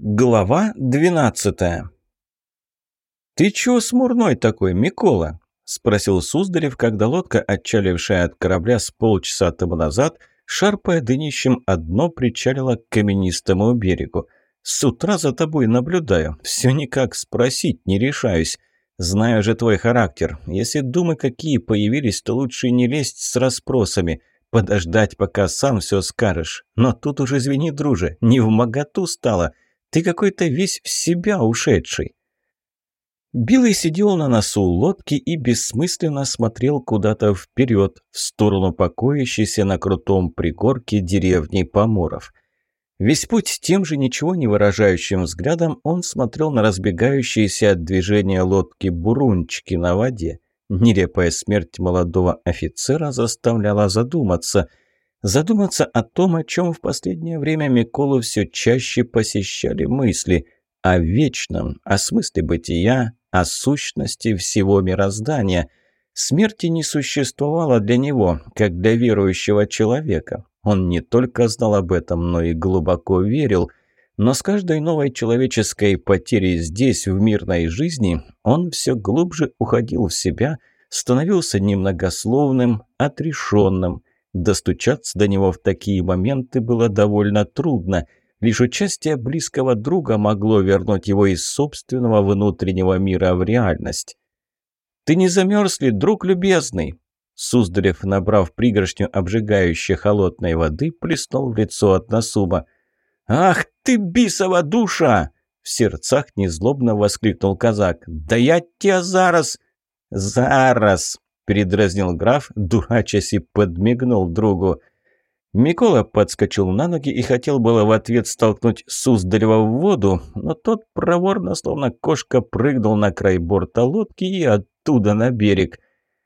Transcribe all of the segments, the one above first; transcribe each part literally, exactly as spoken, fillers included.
Глава двенадцатая. «Ты чё смурной такой, Микола?» – спросил Суздалев, когда лодка, отчалившая от корабля с полчаса тому назад, шарпая днищем о дно, причалила к каменистому берегу. «С утра за тобой наблюдаю, все никак спросить не решаюсь. Знаю же твой характер. Если думы какие появились, то лучше не лезть с расспросами, подождать, пока сам все скажешь. Но тут уж, извини, друже, не вмоготу стало». Ты какой-то весь в себя ушедший». Билый сидел на носу лодки и бессмысленно смотрел куда-то вперед, в сторону покоящейся на крутом пригорке деревни Поморов. Весь путь тем же ничего не выражающим взглядом он смотрел на разбегающиеся от движения лодки бурунчики на воде. Нелепая смерть молодого офицера заставляла задуматься – Задуматься о том, о чем в последнее время Миколу все чаще посещали мысли. О вечном, о смысле бытия, о сущности всего мироздания. Смерти не существовало для него, как для верующего человека. Он не только знал об этом, но и глубоко верил. Но с каждой новой человеческой потерей здесь, в мирной жизни, он все глубже уходил в себя, становился немногословным, отрешенным. Достучаться до него в такие моменты было довольно трудно. Лишь участие близкого друга могло вернуть его из собственного внутреннего мира в реальность. «Ты не замерз ли, друг любезный?» Суздалев, набрав пригоршню обжигающей холодной воды, плеснул в лицо от Насуба. «Ах ты, бисова душа!» В сердцах незлобно воскликнул казак. «Да я тебя зараз...» «Зараз!» – передразнил граф, дурачась и подмигнул другу. Микола подскочил на ноги и хотел было в ответ столкнуть Суздалева в воду, но тот проворно, словно кошка, прыгнул на край борта лодки и оттуда на берег.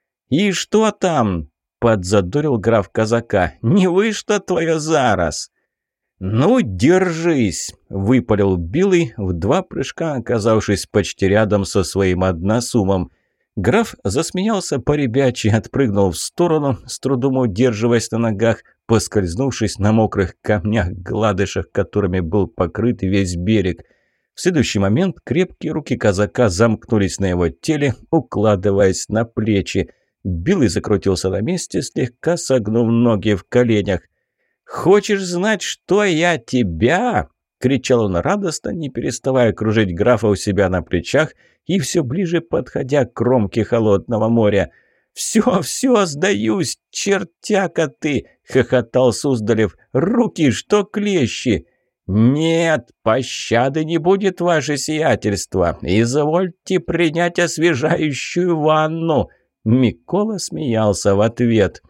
«И что там?» – подзадорил граф казака. «Не вышло твое зараз!» «Ну, держись!» – выпалил Билый, в два прыжка оказавшись почти рядом со своим односумом. Граф засмеялся поребячьи, отпрыгнул в сторону, с трудом удерживаясь на ногах, поскользнувшись на мокрых камнях-гладышах, которыми был покрыт весь берег. В следующий момент крепкие руки казака замкнулись на его теле, укладываясь на плечи. Билый закрутился на месте, слегка согнув ноги в коленях. «Хочешь знать, что я тебя?» — кричал он радостно, не переставая кружить графа у себя на плечах и все ближе подходя к кромке холодного моря. «Все, все, сдаюсь, чертяка ты!» — хохотал Суздалев. «Руки, что клещи!» «Нет, пощады не будет, ваше сиятельство! Извольте принять освежающую ванну!» Микола смеялся в ответ.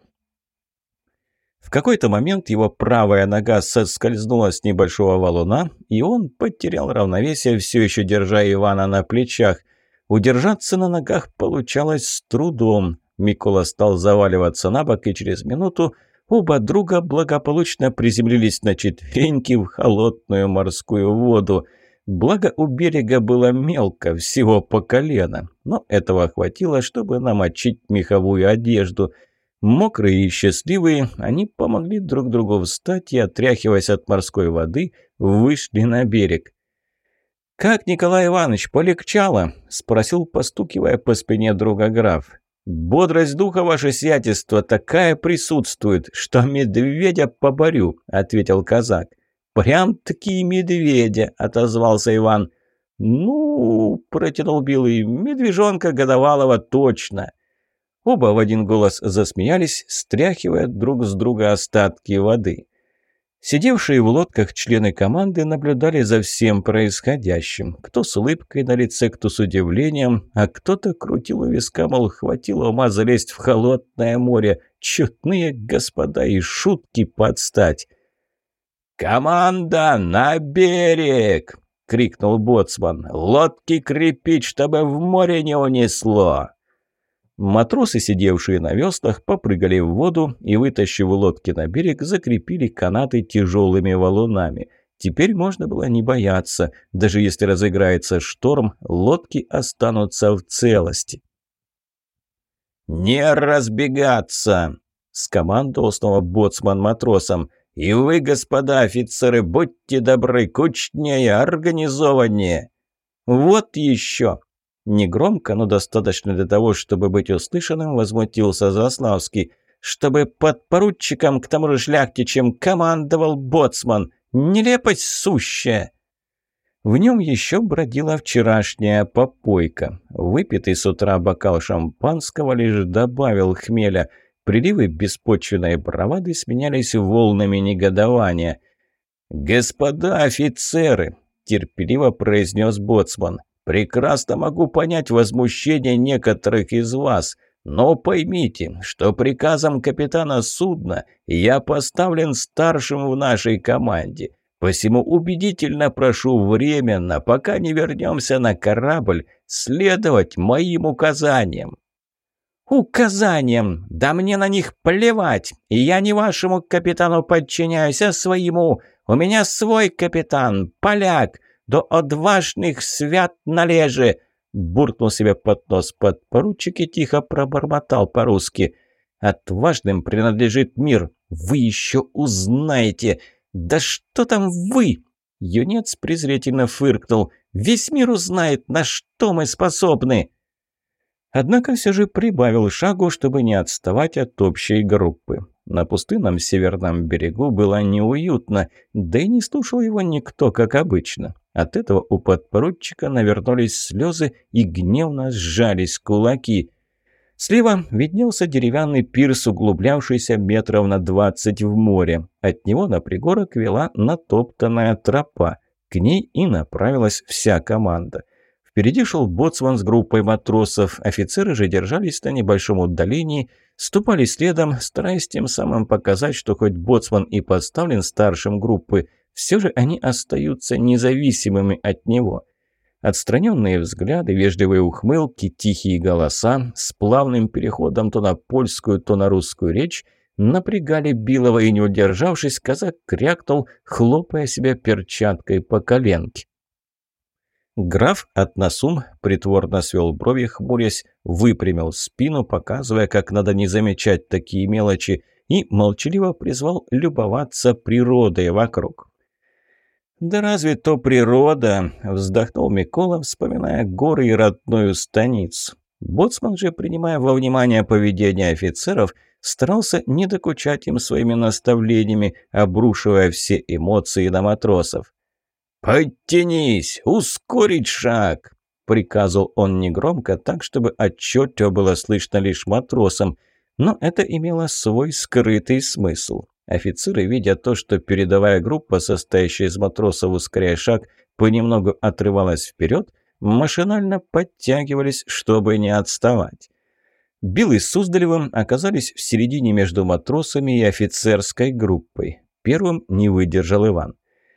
В какой-то момент его правая нога соскользнула с небольшого валуна, и он потерял равновесие, все еще держа Ивана на плечах. Удержаться на ногах получалось с трудом. Микола стал заваливаться на бок, и через минуту оба друга благополучно приземлились на четвереньки в холодную морскую воду. Благо у берега было мелко, всего по колено, но этого хватило, чтобы намочить меховую одежду. Мокрые и счастливые, они помогли друг другу встать и, отряхиваясь от морской воды, вышли на берег. «Как, Николай Иванович, полегчало?» – спросил, постукивая по спине друга граф. «Бодрость духа, ваше сиятельство, такая присутствует, что медведя поборю», – ответил казак. «Прям-таки медведя», – отозвался Иван. «Ну, – протянул Билый, – медвежонка годовалого точно». Оба в один голос засмеялись, стряхивая друг с друга остатки воды. Сидевшие в лодках члены команды наблюдали за всем происходящим. Кто с улыбкой на лице, кто с удивлением, а кто-то крутил у виска, мол, хватило ума залезть в холодное море. Чудные господа и шутки подстать. «Команда, на берег!» — крикнул боцман. «Лодки крепить, чтобы в море не унесло!» Матросы, сидевшие на веслах, попрыгали в воду и, вытащив лодки на берег, закрепили канаты тяжелыми валунами. Теперь можно было не бояться. Даже если разыграется шторм, лодки останутся в целости. «Не разбегаться!» – скомандовал снова боцман матросам. И вы, господа офицеры, будьте добры, кучнее, организованнее!» «Вот еще!» Негромко, но достаточно для того, чтобы быть услышанным, возмутился Заславский. «Чтобы подпоручиком, к тому же шляхтичем, командовал боцман! Нелепость сущая!» В нем еще бродила вчерашняя попойка. Выпитый с утра бокал шампанского лишь добавил хмеля. Приливы беспочвенной бравады сменялись волнами негодования. «Господа офицеры!» – терпеливо произнес боцман. «Прекрасно могу понять возмущение некоторых из вас, но поймите, что приказом капитана судна я поставлен старшим в нашей команде. Посему убедительно прошу временно, пока не вернемся на корабль, следовать моим указаниям». «Указаниям? Да мне на них плевать! И я не вашему капитану подчиняюсь, а своему. У меня свой капитан, поляк, до одважных свят належе!» Буркнул себе под нос подпоручик и тихо пробормотал по-русски. «Отважным принадлежит мир, вы еще узнаете! Да что там вы?» Юнец презрительно фыркнул. «Весь мир узнает, на что мы способны!» Однако все же прибавил шагу, чтобы не отставать от общей группы. На пустынном северном берегу было неуютно, да и не слушал его никто, как обычно. От этого у подпоручика навернулись слезы и гневно сжались кулаки. Слева виднелся деревянный пирс, углублявшийся метров на двадцать в море. От него на пригорок вела натоптанная тропа. К ней и направилась вся команда. Впереди шел боцман с группой матросов, офицеры же держались на небольшом отдалении, ступали следом, стараясь тем самым показать, что хоть боцман и поставлен старшим группы, все же они остаются независимыми от него. Отстраненные взгляды, вежливые ухмылки, тихие голоса с плавным переходом то на польскую, то на русскую речь напрягали Билова, и, не удержавшись, казак крякнул, хлопая себя перчаткой по коленке. Граф Атнасум притворно свел брови, хмурясь, выпрямил спину, показывая, как надо не замечать такие мелочи, и молчаливо призвал любоваться природой вокруг. «Да разве то природа?» – вздохнул Микола, вспоминая горы и родную станицу. Боцман же, принимая во внимание поведение офицеров, старался не докучать им своими наставлениями, обрушивая все эмоции на матросов. «Подтянись! Ускорить шаг!» – приказывал он негромко, так, чтобы отчетливо было слышно лишь матросам, но это имело свой скрытый смысл. Офицеры, видя то, что передовая группа, состоящая из матросов, ускоряя шаг, понемногу отрывалась вперед, машинально подтягивались, чтобы не отставать. Билл с Суздалевым оказались в середине между матросами и офицерской группой. Первым не выдержал Иван.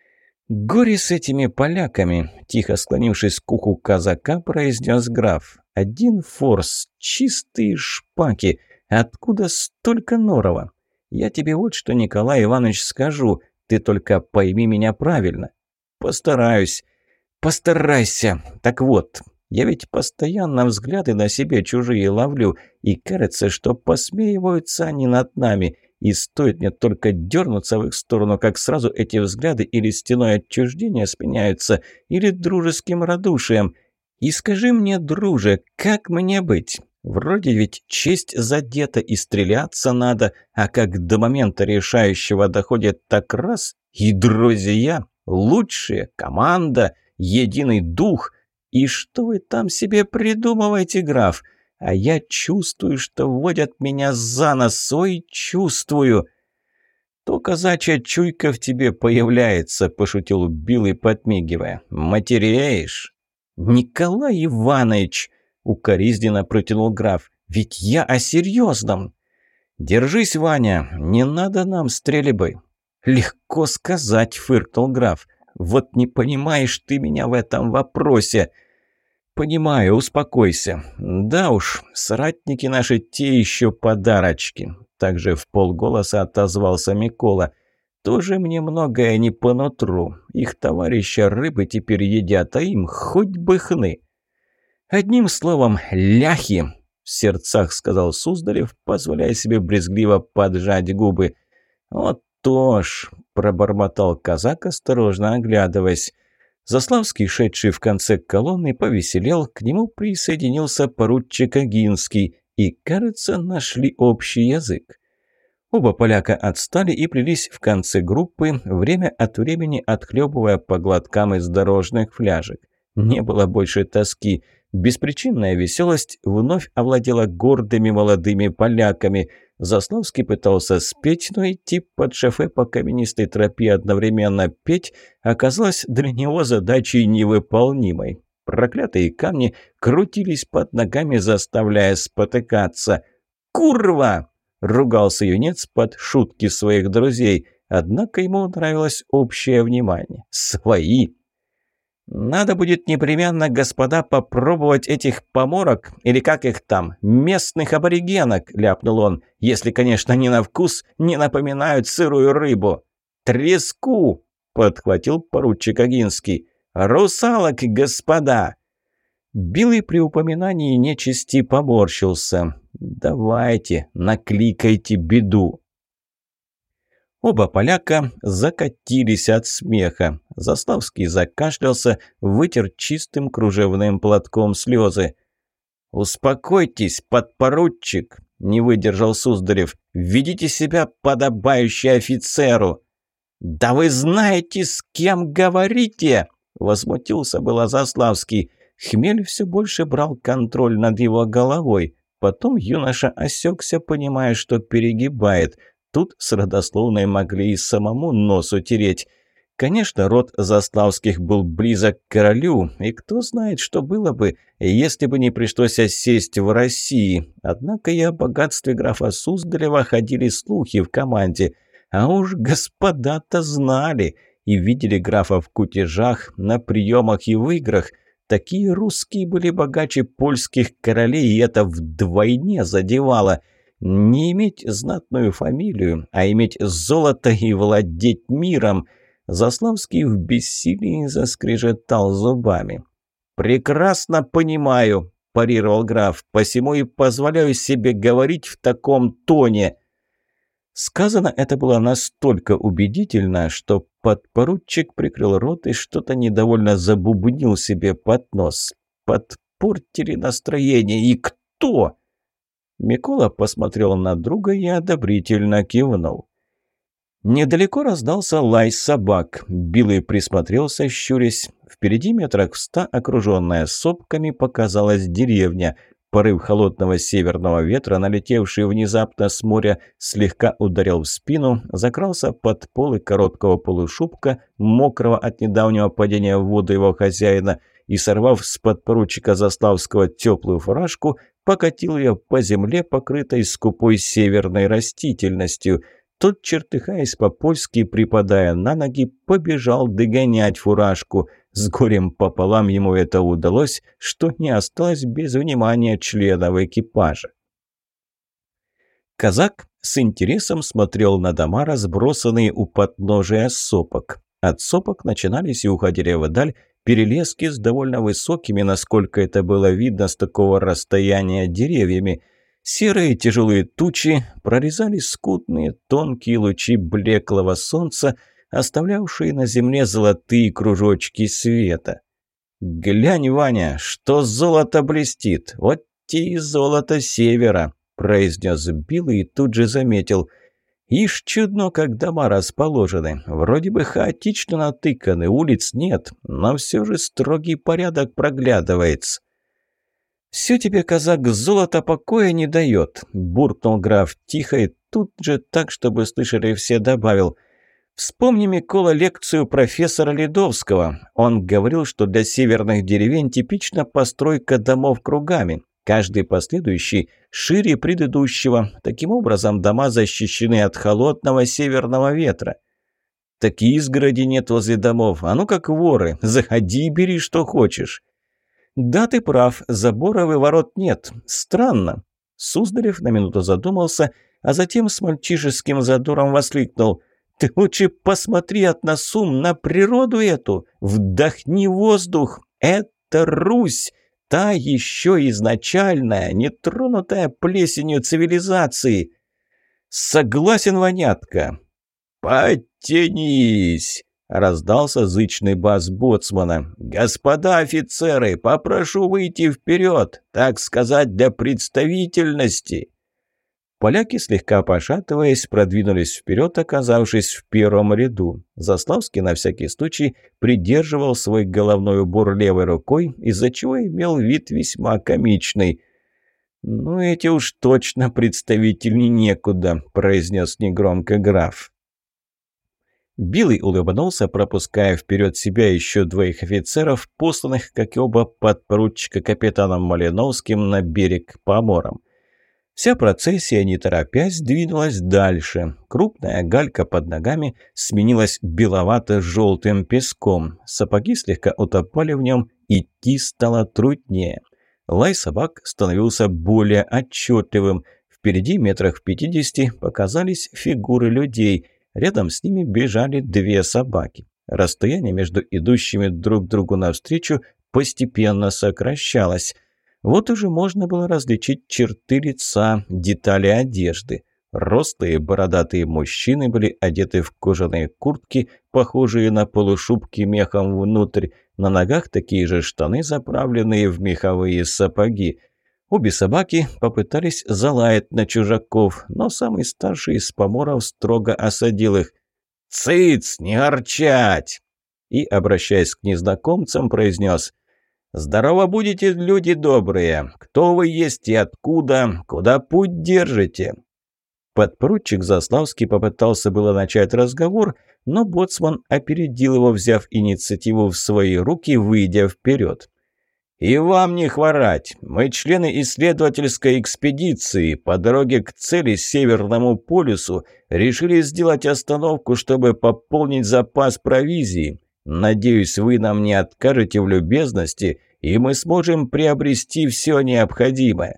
«Горе с этими поляками!» – тихо склонившись к уху казака, произнес граф. «Один форс, чистые шпаки! Откуда столько норова? Я тебе вот что, Николай Иванович, скажу, ты только пойми меня правильно». «Постараюсь». «Постарайся. Так вот, я ведь постоянно взгляды на себе чужие ловлю, и кажется, что посмеиваются они над нами». И стоит мне только дернуться в их сторону, как сразу эти взгляды или стеной отчуждения сменяются, или дружеским радушием. И скажи мне, друже, как мне быть? Вроде ведь честь задета и стреляться надо, а как до момента решающего доходит так раз, и друзья, лучшие, команда, единый дух. И что вы там себе придумываете, граф? А я чувствую, что водят меня за нос, ой, чувствую. То казачья чуйка в тебе появляется, пошутил Билый, подмигивая. Матереешь? Николай Иванович, укоризненно протянул граф, ведь я о серьезном. Держись, Ваня, не надо нам стрельбы. Легко сказать, фыркнул граф. Вот не понимаешь ты меня в этом вопросе. «Понимаю, успокойся. Да уж, соратники наши те еще подарочки». Также в полголоса отозвался Микола. «Тоже мне многое не по нутру. Их товарища рыбы теперь едят, а им хоть бы хны». «Одним словом, ляхи», — в сердцах сказал Суздалев, позволяя себе брезгливо поджать губы. «Вот что ж», – пробормотал казак, осторожно оглядываясь. Заславский, шедший в конце колонны, повеселел, к нему присоединился поручик Агинский, и, кажется, нашли общий язык. Оба поляка отстали и плелись в конце группы, время от времени отхлебывая по глоткам из дорожных фляжек. Не было больше тоски. Беспричинная веселость вновь овладела гордыми молодыми поляками. Заславский пытался спеть, но идти под шофе по каменистой тропе одновременно петь оказалось для него задачей невыполнимой. Проклятые камни крутились под ногами, заставляя спотыкаться. «Курва!» – ругался юнец под шутки своих друзей. Однако ему нравилось общее внимание. «Свои!» «Надо будет непременно, господа, попробовать этих поморок, или как их там, местных аборигенок», – ляпнул он, «если, конечно, не на вкус не напоминают сырую рыбу». «Треску!» – подхватил поручик Агинский. «Русалок, господа!» Билый при упоминании нечисти поморщился. «Давайте, накликайте беду». Оба поляка закатились от смеха. Заславский закашлялся, вытер чистым кружевным платком слезы. «Успокойтесь, подпоручик!» – не выдержал Суздарев. «Ведите себя подобающе офицеру!» «Да вы знаете, с кем говорите!» – возмутился было Заславский. Хмель все больше брал контроль над его головой. Потом юноша осекся, понимая, что перегибает. Тут с родословной могли и самому нос утереть. Конечно, род Заславских был близок к королю, и кто знает, что было бы, если бы не пришлось осесть в России. Однако и о богатстве графа Суздарева ходили слухи в команде. А уж господа-то знали и видели графа в кутежах, на приемах и в играх. Такие русские были богаче польских королей, и это вдвойне задевало. Не иметь знатную фамилию, а иметь золото и владеть миром. Заславский в бессилии заскрежетал зубами. «Прекрасно понимаю», – парировал граф, – «посему и позволяю себе говорить в таком тоне». Сказано это было настолько убедительно, что подпоручик прикрыл рот и что-то недовольно забубнил себе под нос. Подпортили настроение. И кто? Микола посмотрел на друга и одобрительно кивнул. Недалеко раздался лай собак. Билый присмотрелся, щурясь. Впереди метрах в ста, окруженная сопками, показалась деревня. Порыв холодного северного ветра, налетевший внезапно с моря, слегка ударил в спину, закрался под полы короткого полушубка, мокрого от недавнего падения в воду его хозяина, и, сорвав с подпоручика Заславского теплую фуражку, покатил ее по земле, покрытой скупой северной растительностью. Тот, чертыхаясь по-польски, припадая на ноги, побежал догонять фуражку. С горем пополам ему это удалось, что не осталось без внимания членов экипажа. Казак с интересом смотрел на дома, разбросанные у подножия сопок. От сопок начинались и уходили вдаль перелески с довольно высокими, насколько это было видно с такого расстояния, деревьями. Серые тяжелые тучи прорезали скудные тонкие лучи блеклого солнца, оставлявшие на земле золотые кружочки света. «Глянь, Ваня, что золото блестит! Вот те и золото севера!» – произнес Билый и тут же заметил. «Ишь чудно, как дома расположены. Вроде бы хаотично натыканы, улиц нет, но все же строгий порядок проглядывается». «Все тебе, казак, золото покоя не дает», – буркнул граф тихо и тут же так, чтобы слышали все, добавил. «Вспомни, Микола, лекцию профессора Ледовского. Он говорил, что для северных деревень типична постройка домов кругами. Каждый последующий шире предыдущего. Таким образом, дома защищены от холодного северного ветра». «Такие изгороди нет возле домов. А ну как воры, заходи и бери, что хочешь». «Да, ты прав, заборов и ворот нет. Странно». Суздарев на минуту задумался, а затем с мальчишеским задором воскликнул. «Ты лучше посмотри от нас ум на природу эту, вдохни воздух. Это Русь, та еще изначальная, нетронутая плесенью цивилизации». «Согласен, Ванятка». «Подтянись!» – раздался зычный бас боцмана. «Господа офицеры, попрошу выйти вперед, так сказать, для представительности!» Поляки, слегка пошатываясь, продвинулись вперед, оказавшись в первом ряду. Заславский на всякий случай придерживал свой головной убор левой рукой, из-за чего имел вид весьма комичный. «Ну, эти уж точно представители некуда», – произнес негромко граф. Билый улыбнулся, пропуская вперед себя еще двоих офицеров, посланных, как и оба подпоручика капитаном Малиновским, на берег помором. Вся процессия, не торопясь, двинулась дальше. Крупная галька под ногами сменилась беловато-желтым песком. Сапоги слегка утопали в нем, идти стало труднее. Лай собак становился более отчетливым. Впереди, метрах в пятидесяти, показались фигуры людей. Рядом с ними бежали две собаки. Расстояние между идущими друг другу навстречу постепенно сокращалось. Вот уже можно было различить черты лица, детали одежды. Рослые бородатые мужчины были одеты в кожаные куртки, похожие на полушубки мехом внутрь. На ногах такие же штаны, заправленные в меховые сапоги. Обе собаки попытались залаять на чужаков, но самый старший из поморов строго осадил их. «Цыц, не горчать!» И, обращаясь к незнакомцам, произнес: «Здорово будете, люди добрые! Кто вы есть и откуда? Куда путь держите?» Подпоручик Заславский попытался было начать разговор, но боцман опередил его, взяв инициативу в свои руки, выйдя вперед. «И вам не хворать! Мы члены исследовательской экспедиции. По дороге к цели, Северному полюсу, решили сделать остановку, чтобы пополнить запас провизии. Надеюсь, вы нам не откажете в любезности, и мы сможем приобрести все необходимое».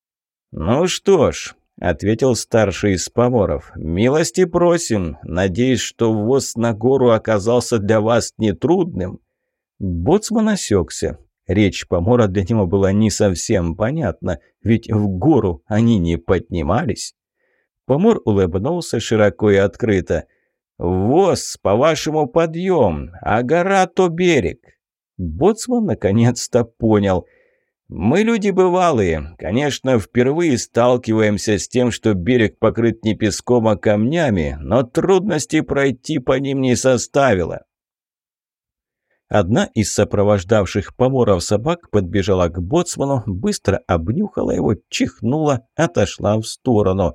«Ну что ж», — ответил старший из поморов, — «милости просим. Надеюсь, что ввоз на гору оказался для вас нетрудным». Боцман осекся. Речь помора для него была не совсем понятна, ведь в гору они не поднимались. Помор улыбнулся широко и открыто. «Ввоз, по-вашему, подъем, а гора то берег». Боцман наконец-то понял. «Мы люди бывалые. Конечно, впервые сталкиваемся с тем, что берег покрыт не песком, а камнями, но трудностей пройти по ним не составило». Одна из сопровождавших поморов собак подбежала к боцману, быстро обнюхала его, чихнула, отошла в сторону.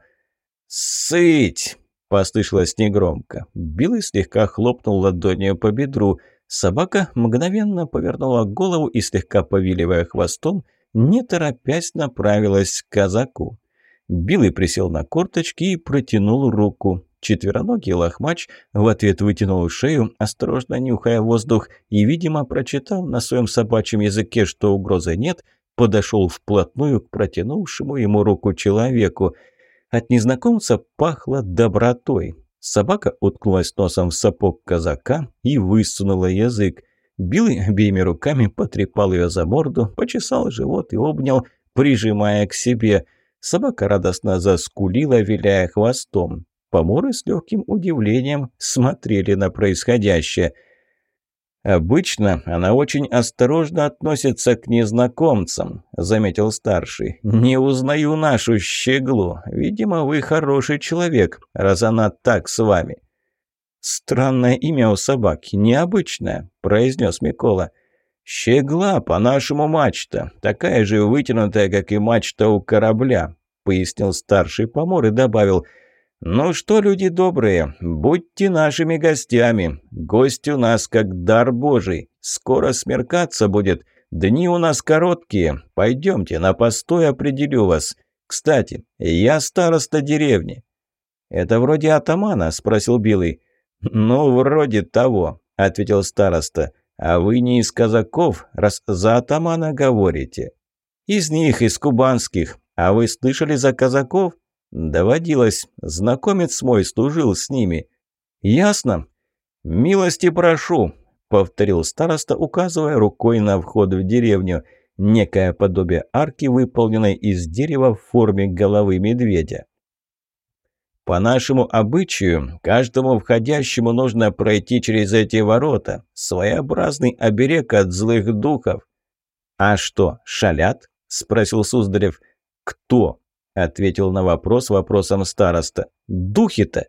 «Сыть!» – послышалось негромко. Билый слегка хлопнул ладонью по бедру. Собака мгновенно повернула голову и, слегка повиливая хвостом, не торопясь направилась к казаку. Билый присел на корточки и протянул руку. Четвероногий лохмач в ответ вытянул шею, осторожно нюхая воздух, и, видимо, прочитав на своем собачьем языке, что угрозы нет, подошел вплотную к протянувшему ему руку человеку. От незнакомца пахло добротой. Собака уткнулась носом в сапог казака и высунула язык. Билый обеими руками потрепал ее за морду, почесал живот и обнял, прижимая к себе. Собака радостно заскулила, виляя хвостом. Поморы с легким удивлением смотрели на происходящее. «Обычно она очень осторожно относится к незнакомцам», — заметил старший. «Не узнаю нашу щеглу. Видимо, вы хороший человек, раз она так с вами». «Странное имя у собаки, необычное», — произнес Микола. «Щегла, по-нашему, мачта, такая же вытянутая, как и мачта у корабля», — пояснил старший помор и добавил: «Ну что, люди добрые, будьте нашими гостями. Гость у нас как дар Божий. Скоро смеркаться будет. Дни у нас короткие. Пойдемте, на постой определю вас. Кстати, я староста деревни». «Это вроде атамана?» – спросил Билый. «Ну, вроде того», – ответил староста. «А вы не из казаков, раз за атамана говорите?» «Из них, из кубанских. А вы слышали за казаков?» «Доводилось. Знакомец мой служил с ними». «Ясно. Милости прошу», — повторил староста, указывая рукой на вход в деревню. Некое подобие арки, выполненной из дерева в форме головы медведя. По нашему обычаю, каждому входящему нужно пройти через эти ворота. Своеобразный оберег от злых духов». «А что, шалят?» – спросил Суздарев. «Кто?» – ответил на вопрос вопросом староста. «Духи-то!»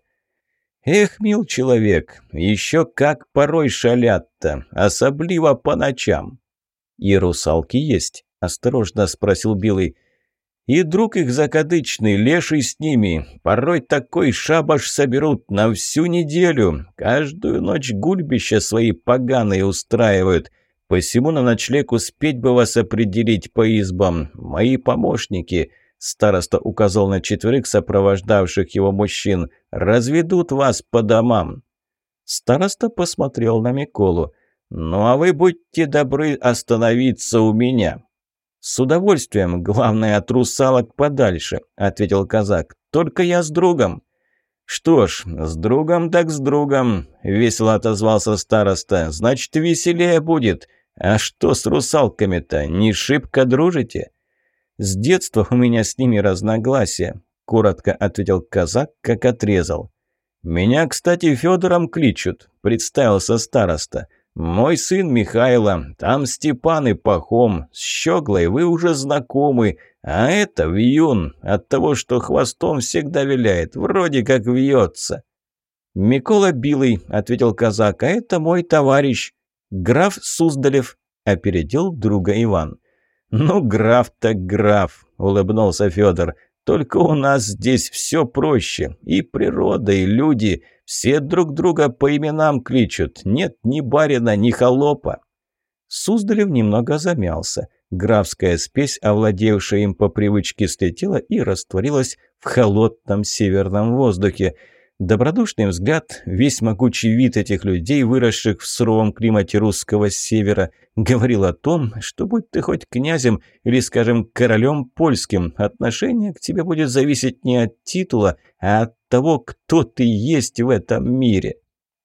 «Эх, мил человек, еще как порой шалят-то, особливо по ночам». «И русалки есть?» – осторожно спросил Билый. «И друг их закадычный, леший с ними. Порой такой шабаш соберут на всю неделю. Каждую ночь гульбища свои поганые устраивают. Посему на ночлег успеть бы вас определить по избам. Мои помощники». Староста указал на четверых сопровождавших его мужчин. «Разведут вас по домам». Староста посмотрел на Миколу. «Ну а вы будьте добры остановиться у меня». «С удовольствием, главное, от русалок подальше», — ответил казак. «Только я с другом». «Что ж, с другом так с другом», — весело отозвался староста. «Значит, веселее будет. А что с русалками-то, не шибко дружите?» «С детства у меня с ними разногласия», — коротко ответил казак, как отрезал. «Меня, кстати, Федором кличут», — представился староста. «Мой сын Михайло, там Степан и Пахом, с Щеглой вы уже знакомы, а это вьюн, от того, что хвостом всегда виляет, вроде как вьется». «Микола Билый», — ответил казак, — «а это мой товарищ, граф Суздалев», — опередил друга Иван. «Ну, граф так граф», — улыбнулся Федор. «Только у нас здесь все проще. И природа, и люди. Все друг друга по именам кличут. Нет ни барина, ни холопа». Суздалев немного замялся. Графская спесь, овладевшая им по привычке, слетела и растворилась в холодном северном воздухе. Добродушный взгляд, весь могучий вид этих людей, выросших в суровом климате русского севера, говорил о том, что будь ты хоть князем или, скажем, королем польским, отношение к тебе будет зависеть не от титула, а от того, кто ты есть в этом мире.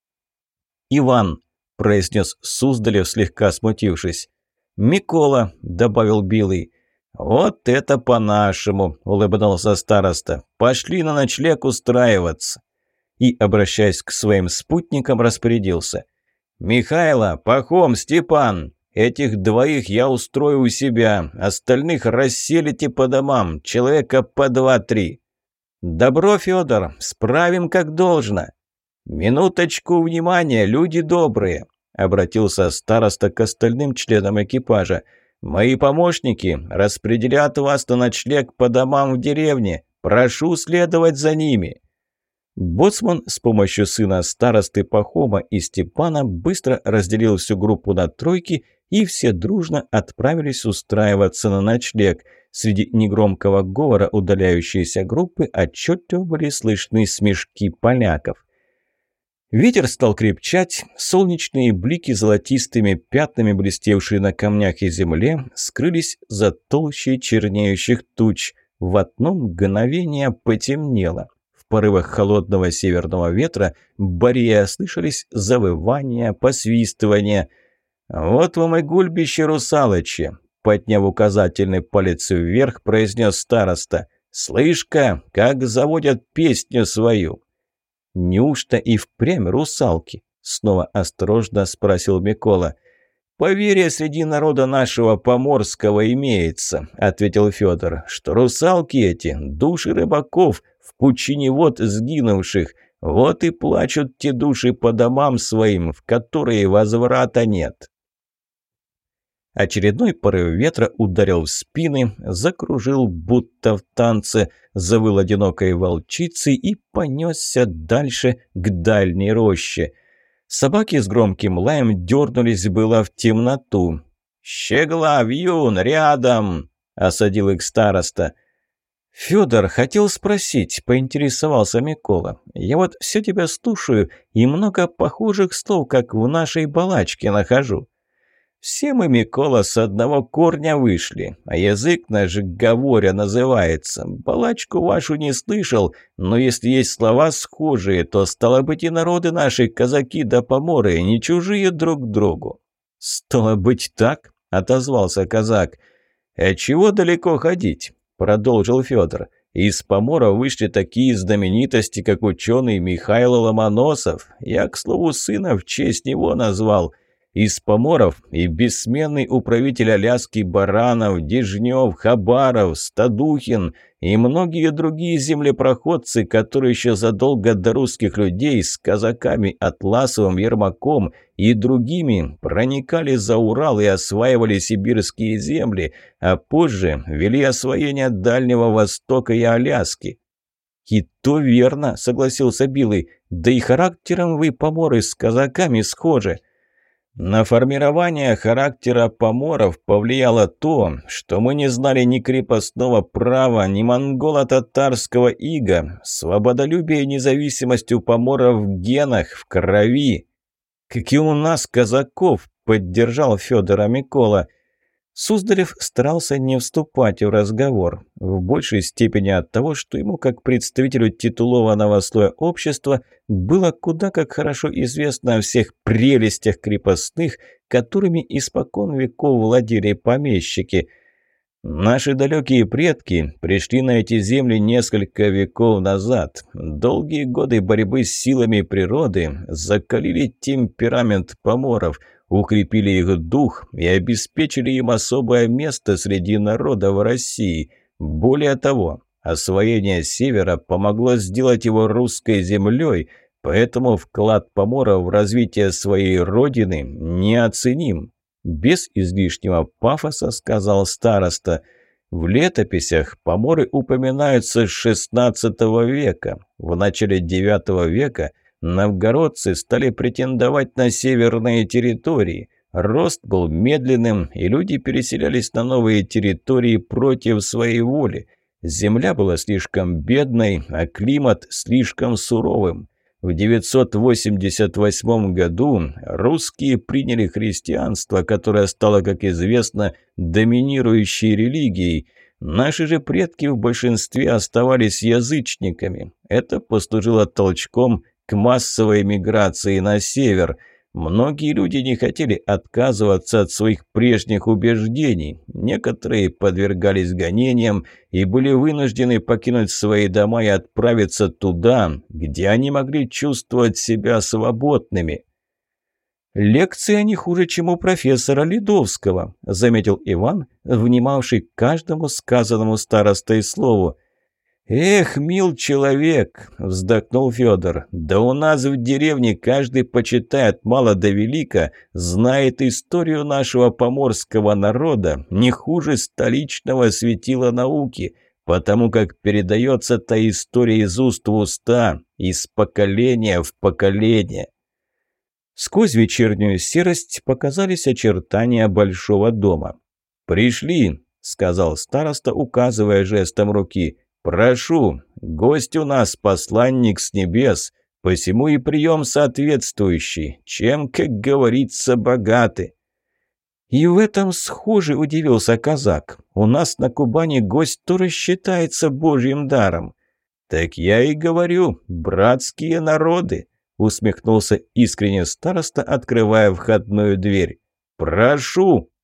«Иван», – произнес Суздалев, слегка смутившись. «Микола», – добавил Билый. «Вот это по-нашему», – улыбнулся староста. «Пошли на ночлег устраиваться». И, обращаясь к своим спутникам, распорядился. «Михайло, Пахом, Степан, этих двоих я устрою у себя, остальных расселите по домам, человека по два-три». «Добро, Федор, справим как должно». «Минуточку внимания, люди добрые», — обратился староста к остальным членам экипажа. «Мои помощники распределят вас на ночлег по домам в деревне. Прошу следовать за ними». Боцман с помощью сына старосты Пахома и Степана быстро разделил всю группу на тройки, и все дружно отправились устраиваться на ночлег. Среди негромкого говора удаляющейся группы отчетливо были слышны смешки поляков. Ветер стал крепчать, солнечные блики золотистыми пятнами, блестевшие на камнях и земле, скрылись за толщей чернеющих туч. В одно мгновение потемнело. В порывах холодного северного ветра Бория слышались завывания, посвистывания. «Вот вам и гульбище русалочи!» — подняв указательный палец вверх, произнес староста. «Слышь-ка, как заводят песню свою!» «Неужто и впрямь русалки?» — снова осторожно спросил Микола. «Поверье среди народа нашего поморского имеется», — ответил Федор, — «что русалки эти — души рыбаков, в пучине вод сгинувших. Вот и плачут те души по домам своим, в которые возврата нет». Очередной порыв ветра ударил в спины, закружил, будто в танце, завыл одинокой волчицей и понесся дальше к дальней роще. Собаки с громким лаем дернулись было в темноту. «Щегла, вьюн, рядом!» — осадил их староста. «Федор, хотел спросить», — поинтересовался Микола. «Я вот все тебя слушаю и много похожих слов, как в нашей балачке, нахожу». «Все мы, Микола, с одного корня вышли, а язык наш говоря называется. Балачку вашу не слышал, но если есть слова схожие, то, стало быть, и народы наши, казаки да поморы, не чужие друг другу». «Стало быть, так?» — отозвался казак. «А чего далеко ходить?» — продолжил Федор. Из поморов вышли такие знаменитости, как ученый Михаил Ломоносов. Я, к слову, сына в честь него назвал. Из поморов и бессменный управитель Аляски Баранов, Дежнев, Хабаров, Стадухин и многие другие землепроходцы, которые еще задолго до русских людей с казаками Атласовым, Ермаком и другими проникали за Урал и осваивали сибирские земли, а позже вели освоение Дальнего Востока и Аляски. «И то верно», — согласился Билый, — «да и характером вы, поморы, с казаками схожи». На формирование характера поморов повлияло то, что мы не знали ни крепостного права, ни монголо-татарского ига. Свободолюбие и независимость у поморов в генах, в крови. «Как и у нас, казаков», — поддержал Федора Микола. Суздалев старался не вступать в разговор, в большей степени от того, что ему, как представителю титулованного слоя общества, было куда как хорошо известно о всех прелестях крепостных, которыми испокон веков владели помещики. Наши далекие предки пришли на эти земли несколько веков назад. Долгие годы борьбы с силами природы закалили темперамент поморов, укрепили их дух и обеспечили им особое место среди народов России. Более того, освоение Севера помогло сделать его русской землей, поэтому вклад поморов в развитие своей родины неоценим. Без излишнего пафоса сказал староста. В летописях поморы упоминаются с шестнадцатого века. В начале девятого века новгородцы стали претендовать на северные территории. Рост был медленным, и люди переселялись на новые территории против своей воли. Земля была слишком бедной, а климат слишком суровым. В девятьсот восемьдесят восьмом году русские приняли христианство, которое стало, как известно, доминирующей религией. Наши же предки в большинстве оставались язычниками. Это послужило толчком к массовой миграции на север. Многие люди не хотели отказываться от своих прежних убеждений. Некоторые подвергались гонениям и были вынуждены покинуть свои дома и отправиться туда, где они могли чувствовать себя свободными. «Лекция не хуже, чем у профессора Ледовского», — заметил Иван, внимавший каждому сказанному старостой слову. «Эх, мил человек!» – вздохнул Федор. «Да у нас в деревне каждый почитает мало да велико, знает историю нашего поморского народа не хуже столичного светила науки, потому как передается та история из уст в уста, из поколения в поколение». Сквозь вечернюю серость показались очертания большого дома. «Пришли!» – сказал староста, указывая жестом руки. «Прошу, гость у нас посланник с небес, посему и прием соответствующий, чем, как говорится, богаты». «И в этом схоже», — удивился казак. «У нас на Кубани гость тоже считается божьим даром». «Так я и говорю, братские народы», — усмехнулся искренне староста, открывая входную дверь. «Прошу!»